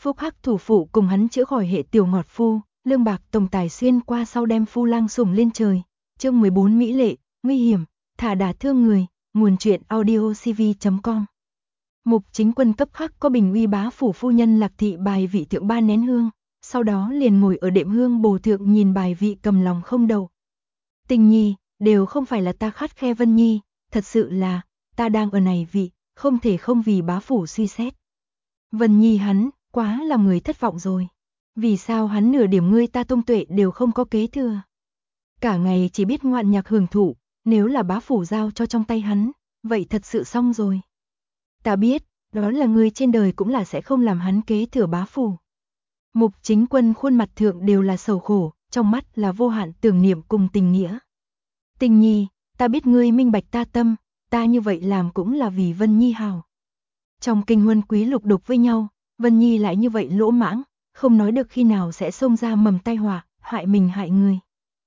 Phúc Hắc thủ phụ cùng hắn chữa khỏi hệ tiểu ngọt phu, lương bạc tổng tài xuyên qua sau đem phu lang sủng lên trời. Chương 14 mỹ lệ, nguy hiểm, thả đả thương người, nguồn truyện audiocv.com. Mục Chính Quân cấp khắc có bình uy bá phủ phu nhân Lạc thị bài vị thượng 3 nén hương, sau đó liền ngồi ở đệm hương bồ thượng nhìn bài vị cầm lòng không đậu. Tình nhi, đều không phải là ta khắt khe Vân Nhi, thật sự là, ta đang ở này vị, không thể không vì bá phủ suy xét. Vân Nhi hắn, quá là người thất vọng rồi. Vì sao hắn nửa điểm ngươi ta Tông Tuệ đều không có kế thừa? Cả ngày chỉ biết ngoạn nhạc hưởng thụ, nếu là bá phủ giao cho trong tay hắn, vậy thật sự xong rồi. Ta biết, đó là người trên đời cũng là sẽ không làm hắn kế thừa bá phủ. Mục Chính Quân khuôn mặt thượng đều là sầu khổ, trong mắt là vô hạn tưởng niệm cùng tình nghĩa. Tình nhi, ta biết ngươi minh bạch ta tâm, ta như vậy làm cũng là vì Vân Nhi hào. Trong kinh huân quý lục đục với nhau, Vân Nhi lại như vậy lỗ mãng, không nói được khi nào sẽ xông ra mầm tai họa, hại mình hại người.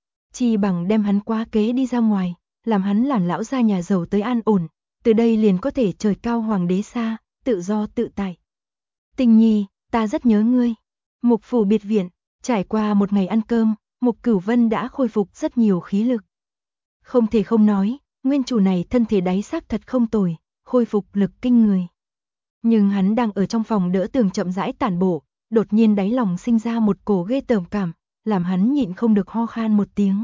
Chi bằng đem hắn quá kế đi ra ngoài, làm hắn làm lão gia nhà giàu tới an ổn, từ đây liền có thể trời cao hoàng đế xa, tự do tự tại. Tình nhi, ta rất nhớ ngươi. Mục phủ biệt viện, trải qua một ngày ăn cơm, Mục Cửu Vân đã khôi phục rất nhiều khí lực. Không thể không nói, nguyên chủ này thân thể đáy xác thật không tồi, khôi phục lực kinh người. Nhưng hắn đang ở trong phòng đỡ tường chậm rãi tản bộ, đột nhiên đáy lòng sinh ra một cổ ghê tởm cảm, làm hắn nhịn không được ho khan một tiếng.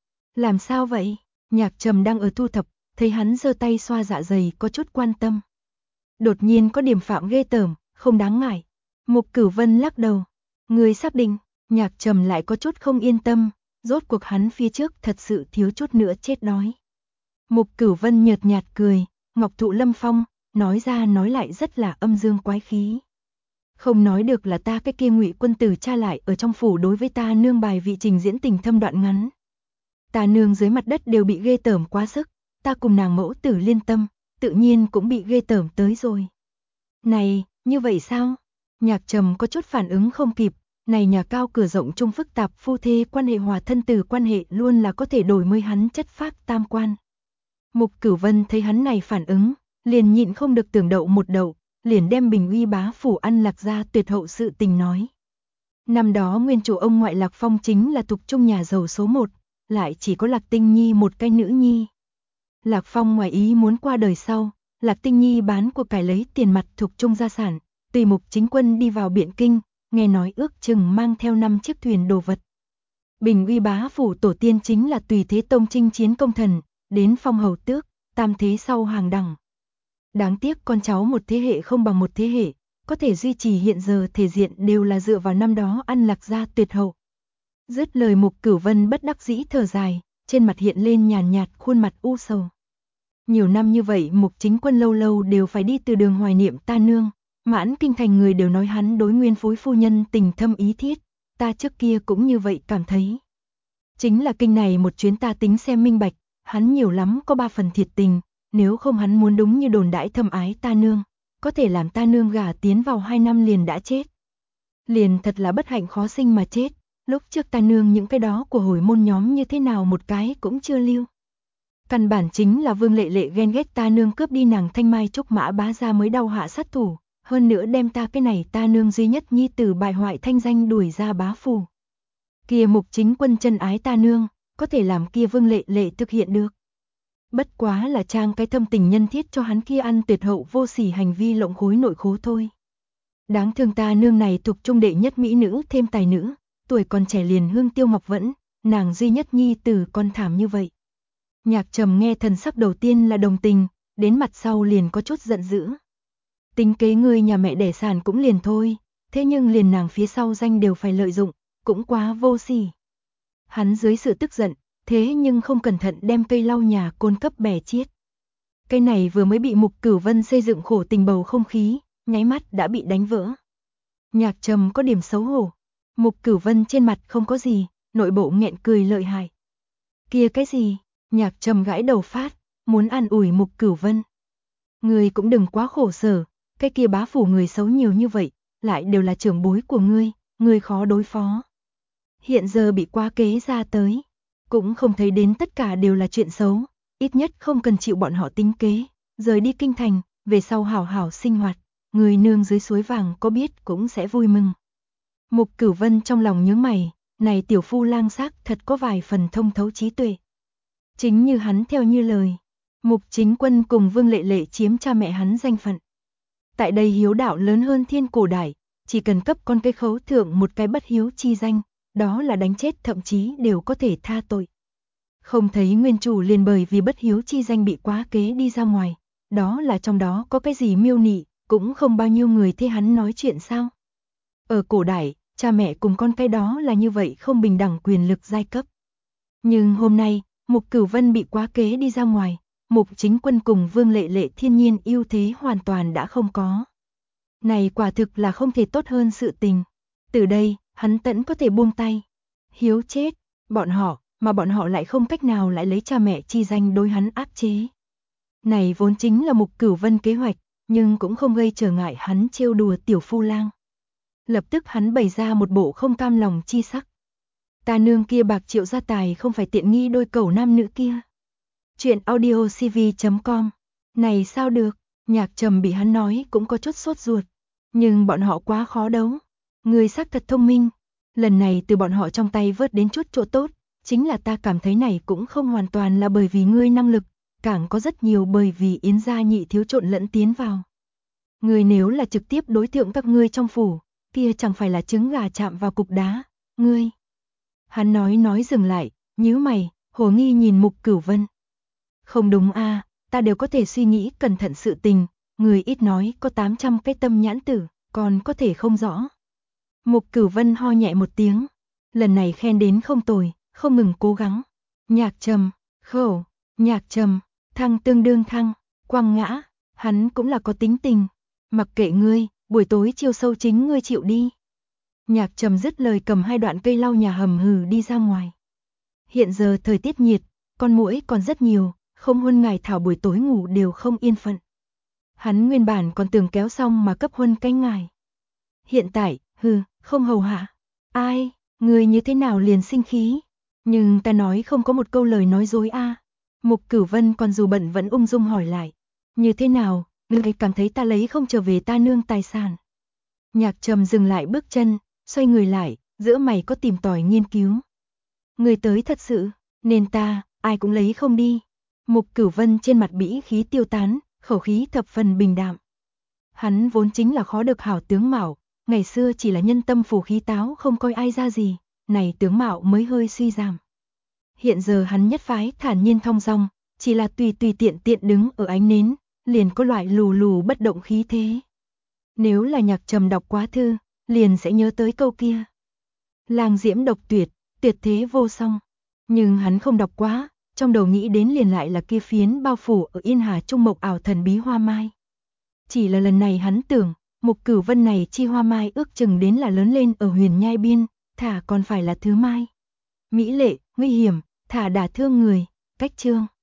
Làm sao vậy? Nhạc Trầm đang ở thu thập, thấy hắn giơ tay xoa dạ dày có chút quan tâm. Đột nhiên có điểm phạm ghê tởm, không đáng ngại. Mục Cửu Vân lắc đầu. Người xác định, Nhạc Trầm lại có chút không yên tâm, rốt cuộc hắn phía trước thật sự thiếu chút nữa chết đói. Mục Cửu Vân nhợt nhạt cười, ngọc thụ lâm phong, nói ra nói lại rất là âm dương quái khí. Không nói được là ta cái kia Ngụy quân tử cha lại ở trong phủ đối với ta nương bài vị trình diễn tình thâm đoạn ngắn. Ta nương dưới mặt đất đều bị ghê tởm quá sức, ta cùng nàng mẫu tử liên tâm, tự nhiên cũng bị ghê tởm tới rồi. Này, như vậy sao? Nhạc Trầm có chút phản ứng không kịp, này nhà cao cửa rộng chung phức tạp phu thê quan hệ hòa thân tử quan hệ luôn là có thể đổi mới hắn chất phác tam quan. Mục Cửu Vân thấy hắn này phản ứng, liền nhịn không được tưởng đậu một đậu, liền đem bình uy bá phủ ăn Lạc ra tuyệt hậu sự tình nói. Năm đó nguyên chủ ông ngoại Lạc Phong chính là tục trung nhà giàu số 1, lại chỉ có Lạc Tinh Nhi một cái nữ nhi. Lạc Phong ngoài ý muốn qua đời sau, Lạc Tinh Nhi bán của cải lấy tiền mặt thuộc trung gia sản, tùy Mục Chính Quân đi vào Biện Kinh, nghe nói ước chừng mang theo 5 chiếc thuyền đồ vật. Bình uy bá phủ tổ tiên chính là Tùy Thế Tông chinh chiến công thần, đến phong hầu tước, tam thế sau hàng đẳng. Đáng tiếc con cháu một thế hệ không bằng một thế hệ, có thể duy trì hiện giờ thể diện đều là dựa vào năm đó ăn Lạc gia tuyệt hậu. Dứt lời Mục Cửu Vân bất đắc dĩ thở dài, trên mặt hiện lên nhàn nhạt khuôn mặt u sầu. Nhiều năm như vậy Mục Chính Quân lâu lâu đều phải đi từ đường hoài niệm ta nương, mãn kinh thành người đều nói hắn đối nguyên phối phu nhân tình thâm ý thiết, ta trước kia cũng như vậy cảm thấy. Chính là kinh này một chuyến ta tính xem minh bạch, hắn nhiều lắm có 3 phần thiệt tình, nếu không hắn muốn đúng như đồn đãi thâm ái ta nương, có thể làm ta nương gả tiến vào 2 năm liền đã chết. Liền thật là bất hạnh khó sinh mà chết, lúc trước ta nương những cái đó của hồi môn nhóm như thế nào một cái cũng chưa lưu. Căn bản chính là Vương Lệ Lệ ghen ghét ta nương cướp đi nàng Thanh Mai Trúc Mã bá ra mới đau hạ sát thủ, hơn nữa đem ta cái này ta nương duy nhất nhi tử bại hoại thanh danh đuổi ra bá phủ. Kia Mục Chính Quân chân ái ta nương, có thể làm kia Vương Lệ Lệ thực hiện được. Bất quá là trang cái thâm tình nhân thiết cho hắn kia ăn tuyệt hậu vô sỉ hành vi lộng khối nội khố thôi. Đáng thương ta nương này thuộc trung đệ nhất mỹ nữ thêm tài nữ, tuổi còn trẻ liền hương tiêu ngọc vẫn, nàng duy nhất nhi tử còn thảm như vậy. Nhạc Trầm nghe thần sắc đầu tiên là đồng tình, đến mặt sau liền có chút giận dữ. Tính kế người nhà mẹ đẻ sản cũng liền thôi, thế nhưng liền nàng phía sau danh đều phải lợi dụng, cũng quá vô sỉ. Hắn dưới sự tức giận, thế nhưng không cẩn thận đem cây lau nhà côn cấp bẻ chiết. Cây này vừa mới bị Mục Cửu Vân xây dựng khổ tình bầu không khí, nháy mắt đã bị đánh vỡ. Nhạc Trầm có điểm xấu hổ, Mục Cửu Vân trên mặt không có gì, nội bộ nghẹn cười lợi hại. Kia cái gì? Nhạc Trầm gãi đầu phát, muốn an ủi Mục Cửu Vân. Ngươi cũng đừng quá khổ sở, cái kia bá phủ người xấu nhiều như vậy, lại đều là trưởng bối của ngươi khó đối phó. Hiện giờ bị quá kế ra tới, cũng không thấy đến tất cả đều là chuyện xấu, ít nhất không cần chịu bọn họ tính kế, rời đi kinh thành, về sau hảo hảo sinh hoạt, người nương dưới suối vàng có biết cũng sẽ vui mừng. Mục Cửu Vân trong lòng nhướng mày, này tiểu phu lang xác thật có vài phần thông thấu trí tuệ. Chính như hắn theo như lời, Mục Chính Quân cùng Vương Lệ Lệ chiếm cha mẹ hắn danh phận. Tại đây hiếu đạo lớn hơn thiên cổ đại, chỉ cần cấp con cái khấu thượng một cái bất hiếu chi danh, đó là đánh chết thậm chí đều có thể tha tội. Không thấy nguyên chủ liền bởi vì bất hiếu chi danh bị quá kế đi ra ngoài, đó là trong đó có cái gì miêu nị, cũng không bao nhiêu người thế hắn nói chuyện sao. Ở cổ đại, cha mẹ cùng con cái đó là như vậy không bình đẳng quyền lực giai cấp. Nhưng hôm nay, Mục Cửu Vân bị quá kế đi ra ngoài, Mục Chính Quân cùng Vương Lệ Lệ thiên nhiên ưu thế hoàn toàn đã không có. Này quả thực là không thể tốt hơn sự tình. Từ đây, hắn tẫn có thể buông tay. Hiếu chết, bọn họ lại không cách nào lại lấy cha mẹ chi danh đối hắn áp chế. Này vốn chính là Mục Cửu Vân kế hoạch, nhưng cũng không gây trở ngại hắn trêu đùa tiểu phu lang. Lập tức hắn bày ra một bộ không cam lòng chi sắc. Ta nương kia bạc triệu gia tài không phải tiện nghi đôi cẩu nam nữ kia. Chuyện audiocv.com. Này sao được, Nhạc Trầm bị hắn nói cũng có chút sốt ruột. Nhưng bọn họ quá khó đấu. Người xác thật thông minh. Lần này từ bọn họ trong tay vớt đến chút chỗ tốt, chính là ta cảm thấy này cũng không hoàn toàn là bởi vì ngươi năng lực, càng có rất nhiều bởi vì Yến gia nhị thiếu trộn lẫn tiến vào. Ngươi nếu là trực tiếp đối tượng các ngươi trong phủ, kia chẳng phải là trứng gà chạm vào cục đá, ngươi. Hắn nói dừng lại, nhíu mày, hồ nghi nhìn Mục Cửu Vân. Không đúng a, ta đều có thể suy nghĩ cẩn thận sự tình, người ít nói có 800 cái tâm nhãn tử, còn có thể không rõ. Mục Cửu Vân ho nhẹ một tiếng, lần này khen đến không tồi, không ngừng cố gắng. Nhạc Trầm, khẩu, Nhạc Trầm, thăng tương đương thăng, quăng ngã, hắn cũng là có tính tình. Mặc kệ ngươi, buổi tối chiêu sâu chính ngươi chịu đi. Nhạc Trầm dứt lời cầm 2 đoạn cây lau nhà hầm hừ đi ra ngoài. Hiện giờ thời tiết nhiệt, con muỗi còn rất nhiều, không huân ngài thảo buổi tối ngủ đều không yên phận. Hắn nguyên bản còn tưởng kéo xong mà cấp huân cái ngài. Hiện tại, không hầu hạ. Ai, người như thế nào liền sinh khí. Nhưng ta nói không có một câu lời nói dối a. Mục Cửu Vân còn dù bận vẫn ung dung hỏi lại. Như thế nào, ngươi cảm thấy ta lấy không trở về ta nương tài sản. Nhạc Trầm dừng lại bước chân, xoay người lại, giữa mày có tìm tòi nghiên cứu. Người tới thật sự, nên ta, ai cũng lấy không đi. Mục Cửu Vân trên mặt bĩ khí tiêu tán, khẩu khí thập phần bình đạm. Hắn vốn chính là khó được hảo tướng mạo, ngày xưa chỉ là nhân tâm phù khí táo không coi ai ra gì, này tướng mạo mới hơi suy giảm. Hiện giờ hắn nhất phái thản nhiên thong dong, chỉ là tùy tiện đứng ở ánh nến, liền có loại lù lù bất động khí thế. Nếu là Nhạc Trầm đọc quá thư, liền sẽ nhớ tới câu kia. Lang diễm độc tuyệt, tuyệt thế vô song. Nhưng hắn không đọc quá, trong đầu nghĩ đến liền lại là kia phiến bao phủ ở Yên Hà Trung mộc ảo thần bí hoa mai. Chỉ là lần này hắn tưởng, Mục Cửu Vân này chi hoa mai ước chừng đến là lớn lên ở Huyền Nhai biên, thả còn phải là thứ mai. Mỹ lệ, nguy hiểm, thả đả thương người, cách chương.